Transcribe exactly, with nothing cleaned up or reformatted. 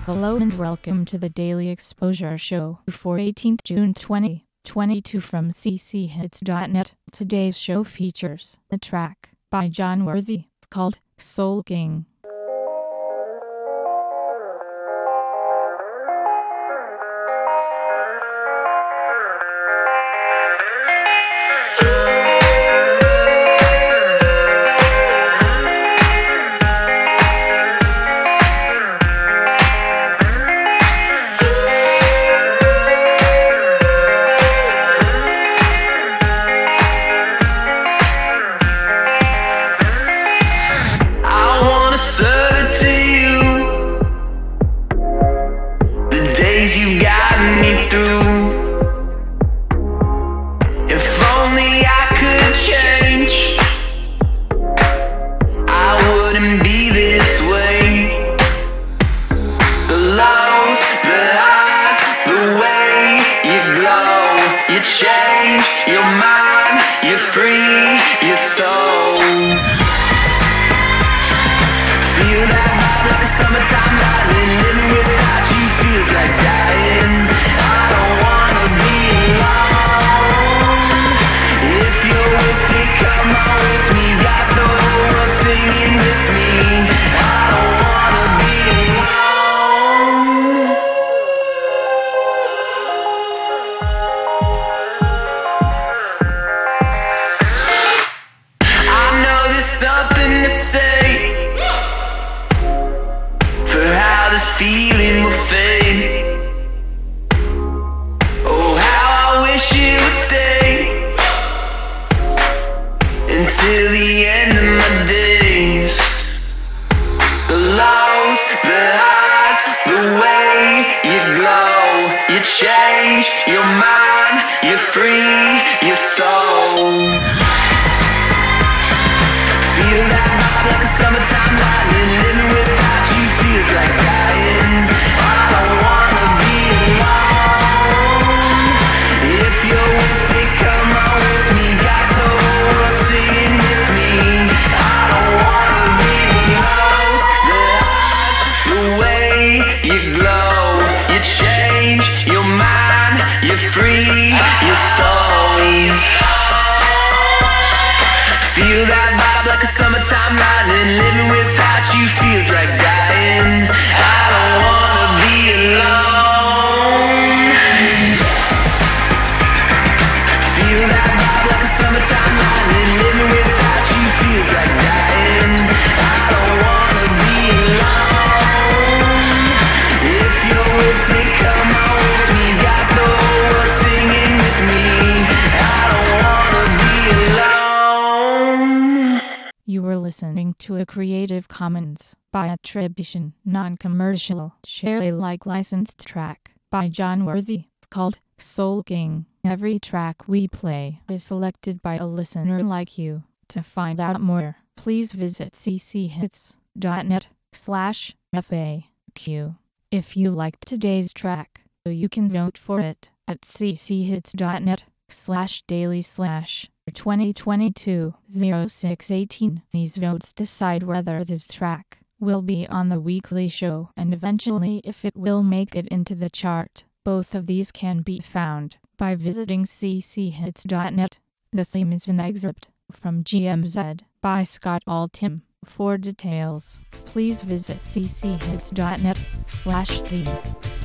Hello and welcome to the Daily Exposure Show for eighteenth June twenty twenty-two from c c hits dot net. Today's show features a track by John Worthy called Soul King. You got me through. If only I could change, I wouldn't be this way. The lows, the highs, the way you glow, you change your mind, you free your soul. Feel that vibe like the summertime lightning. Living without you feels like dying. I don't wanna be alone. If you're with me, come on with me. Got the whole world singing with me. I don't wanna be alone. I know there's something to say for how this feeling will fade. Oh, how I wish it would stay until the end of my days. The lows, the highs, the way you glow, you change your mind, you free your soul. Feel that vibe like a summertime lightning. Living without you feels like dying. I don't wanna be alone. If you're with me, come on with me. Got the whole world singing with me. I don't wanna be the lows, the highs, the way you glow, you change your mind, you free your soul. Feel that vibe like a summertime lightning. Living without you feels like dying. I don't wanna be alone. Feel that vibe like a summertime lightning. Living without you feels like dying. I don't wanna be alone. If you're with me, come on with me. Got the whole world singing with me. I don't wanna be alone. You were listening to a Creative Commons by attribution, non-commercial, share Alike licensed track by John Worthy called Soul King. Every track we play is selected by a listener like you. To find out more, please visit c c hits dot net slash F A Q. If you liked today's track, you can vote for it at c c hits dot net slash daily slash twenty twenty-two oh six eighteen. These votes decide whether this track will be on the weekly show and eventually if it will make it into the chart. Both of these can be found by visiting c c hits dot net. The theme is an excerpt from G M Z by Scott Altham. For details, please visit c c hits dot net slash theme.